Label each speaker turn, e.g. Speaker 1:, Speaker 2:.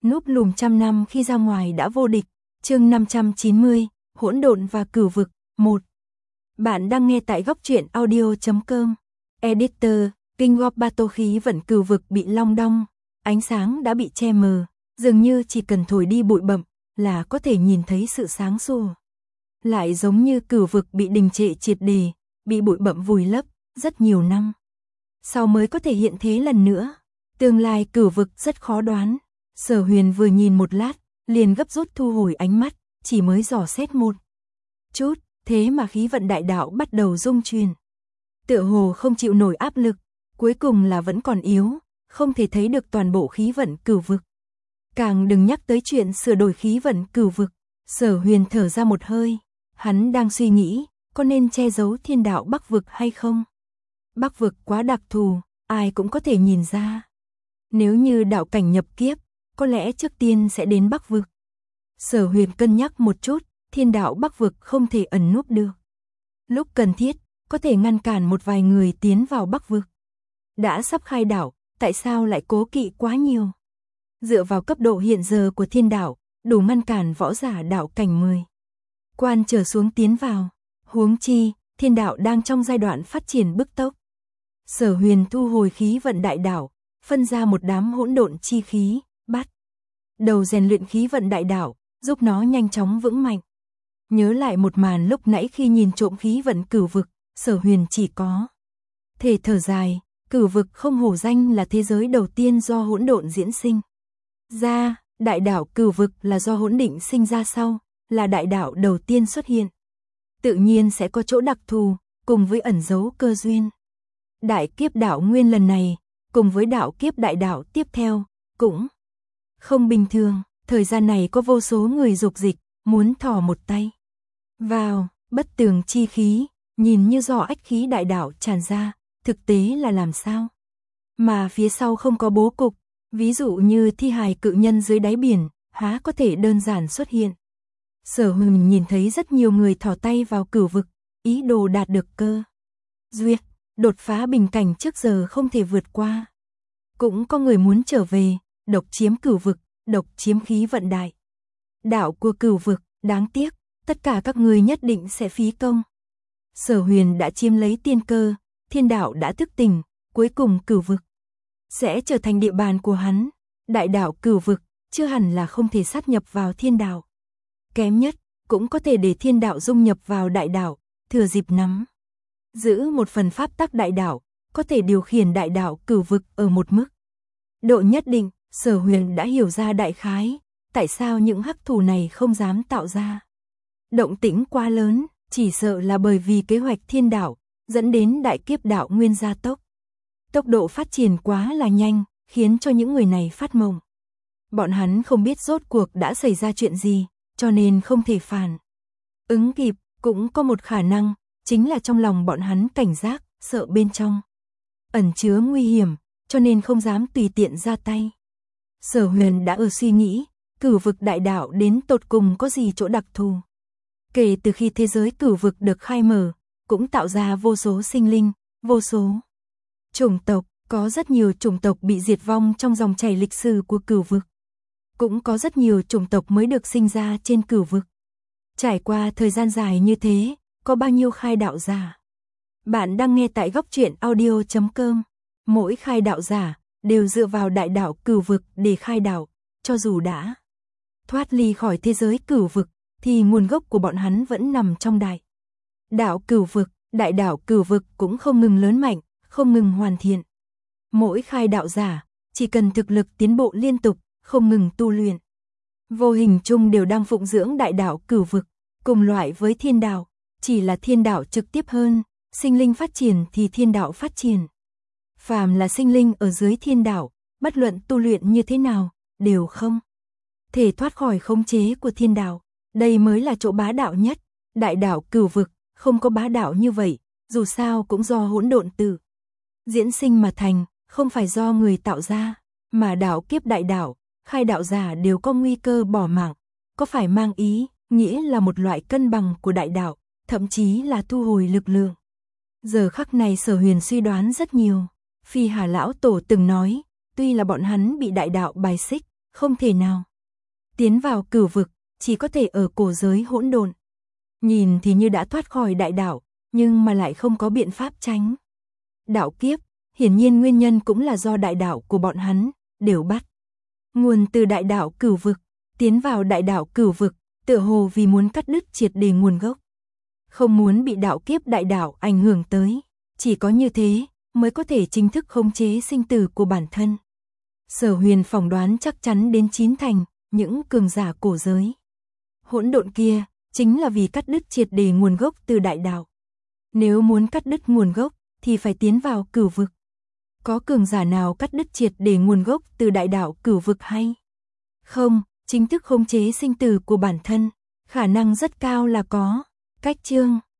Speaker 1: Núp lùm trăm năm khi ra ngoài đã vô địch. Chương 590, hỗn độn và cửu vực, 1. Bạn đang nghe tại góc truyện audio.com. Editor, King of Battle khí vận cửu vực bị long đong, ánh sáng đã bị che mờ, dường như chỉ cần thổi đi bụi bặm là có thể nhìn thấy sự sáng sủa. Lại giống như cửu vực bị đình trệ triệt để, bị bụi bặm vùi lấp rất nhiều năm. Sau mới có thể hiện thế lần nữa. Tương lai cửu vực rất khó đoán. Sở Huyền vừa nhìn một lát, liền gấp rút thu hồi ánh mắt, chỉ mới dò xét một chút, thế mà khí vận đại đạo bắt đầu rung chuyển. Tựa hồ không chịu nổi áp lực, cuối cùng là vẫn còn yếu, không thể thấy được toàn bộ khí vận cửu vực. Càng đừng nhắc tới chuyện sửa đổi khí vận cửu vực. Sở Huyền thở ra một hơi, hắn đang suy nghĩ, có nên che giấu thiên đạo Bắc vực hay không? Bắc vực quá đặc thù, ai cũng có thể nhìn ra. Nếu như đạo cảnh nhập kiếp, có lẽ trước tiên sẽ đến Bắc vực. Sở Huyền cân nhắc một chút, thiên đạo Bắc vực không thể ẩn núp được. Lúc cần thiết, có thể ngăn cản một vài người tiến vào Bắc vực. Đã sắp khai đảo, tại sao lại cố kỵ quá nhiều? Dựa vào cấp độ hiện giờ của thiên đạo, đủ ngăn cản võ giả đạo cảnh 10 quan trở xuống tiến vào. Huống chi, thiên đạo đang trong giai đoạn phát triển bức tốc. Sở Huyền thu hồi khí vận đại đạo, phân ra một đám hỗn độn chi khí, bắt đầu rèn luyện khí vận đại đạo, giúp nó nhanh chóng vững mạnh. Nhớ lại một màn lúc nãy khi nhìn trộm khí vận cửu vực, Sở Huyền chỉ có thể thở dài. Cửu vực không hổ danh là thế giới đầu tiên do hỗn độn diễn sinh ra. Đại đạo cửu vực là do hỗn định sinh ra sau, là đại đạo đầu tiên xuất hiện. Tự nhiên sẽ có chỗ đặc thù, cùng với ẩn dấu cơ duyên. Đại kiếp đạo nguyên lần này, cùng với đạo kiếp đại đạo tiếp theo, cũng không bình thường. Thời gian này có vô số người dục dịch, muốn thò một tay vào, bất tường chi khí, nhìn như do ách khí đại đạo tràn ra, thực tế là làm sao? Mà phía sau không có bố cục, ví dụ như thi hài cự nhân dưới đáy biển, há có thể đơn giản xuất hiện. Sở Huyền nhìn thấy rất nhiều người thò tay vào cửu vực, ý đồ đạt được cơ duyên, đột phá bình cảnh trước giờ không thể vượt qua. Cũng có người muốn trở về, độc chiếm cửu vực, độc chiếm khí vận đại đạo của cửu vực. Đáng tiếc, tất cả các người nhất định sẽ phí công. Sở Huyền đã chiếm lấy tiên cơ, thiên đạo đã thức tỉnh, cuối cùng cửu vực sẽ trở thành địa bàn của hắn. Đại đạo cửu vực chưa hẳn là không thể sát nhập vào thiên đạo. Kém nhất, cũng có thể để thiên đạo dung nhập vào đại đạo, thừa dịp nắm giữ một phần pháp tắc đại đạo, có thể điều khiển đại đạo cửu vực ở một mức độ nhất định. Sở Huyền đã hiểu ra đại khái, tại sao những hắc thủ này không dám tạo ra động tĩnh quá lớn, chỉ sợ là bởi vì kế hoạch thiên đạo dẫn đến đại kiếp đạo nguyên gia tốc. Tốc độ phát triển quá là nhanh, khiến cho những người này phát mộng. Bọn hắn không biết rốt cuộc đã xảy ra chuyện gì, cho nên không thể phản ứng kịp. Cũng có một khả năng, chính là trong lòng bọn hắn cảnh giác, sợ bên trong ẩn chứa nguy hiểm, cho nên không dám tùy tiện ra tay. Sở Huyền đã ở suy nghĩ, cửu vực đại đạo đến tột cùng có gì chỗ đặc thù. Kể từ khi thế giới cửu vực được khai mở, cũng tạo ra vô số sinh linh, vô số chủng tộc, có rất nhiều chủng tộc bị diệt vong trong dòng chảy lịch sử của cửu vực. Cũng có rất nhiều chủng tộc mới được sinh ra trên cửu vực. Trải qua thời gian dài như thế, có bao nhiêu khai đạo giả? Bạn đang nghe tại góc truyện audio.com. Mỗi khai đạo giả đều dựa vào đại đạo cửu vực để khai đạo, cho dù đã thoát ly khỏi thế giới cửu vực, thì nguồn gốc của bọn hắn vẫn nằm trong đại đạo cửu vực. Đại đạo cửu vực cũng không ngừng lớn mạnh, không ngừng hoàn thiện. Mỗi khai đạo giả, chỉ cần thực lực tiến bộ liên tục, không ngừng tu luyện, vô hình chung đều đang phụng dưỡng đại đạo cửu vực, cùng loại với thiên đạo, chỉ là thiên đạo trực tiếp hơn, sinh linh phát triển thì thiên đạo phát triển. Phàm là sinh linh ở dưới thiên đạo, bất luận tu luyện như thế nào, đều không thể thoát khỏi khống chế của thiên đạo. Đây mới là chỗ bá đạo nhất. Đại đạo cửu vực không có bá đạo như vậy, dù sao cũng do hỗn độn tự diễn sinh mà thành, không phải do người tạo ra. Mà đạo kiếp đại đạo, khai đạo giả đều có nguy cơ bỏ mạng, có phải mang ý nghĩa là một loại cân bằng của đại đạo, thậm chí là thu hồi lực lượng. Giờ khắc này Sở Huyền suy đoán rất nhiều. Phi Hà lão tổ từng nói, tuy là bọn hắn bị đại đạo bài xích, không thể nào. Tiến vào cửu vực, chỉ có thể ở cổ giới hỗn độn. Nhìn thì như đã thoát khỏi đại đạo, nhưng mà lại không có biện pháp tránh. Đạo kiếp, hiển nhiên nguyên nhân cũng là do đại đạo của bọn hắn, đều bắt nguồn từ đại đạo cửu vực, tiến vào đại đạo cửu vực, tựa hồ vì muốn cắt đứt triệt để nguồn gốc. Không muốn bị đạo kiếp đại đạo ảnh hưởng tới, chỉ có như thế mới có thể chính thức khống chế sinh tử của bản thân. Sở Huyền phỏng đoán chắc chắn đến 9 thành, những cường giả cổ giới hỗn độn kia chính là vì cắt đứt triệt để nguồn gốc từ đại đạo. Nếu muốn cắt đứt nguồn gốc thì phải tiến vào cửu vực. Có cường giả nào cắt đứt triệt để nguồn gốc từ đại đạo cửu vực hay không? Chính thức khống chế sinh tử của bản thân, khả năng rất cao là có. Cách chương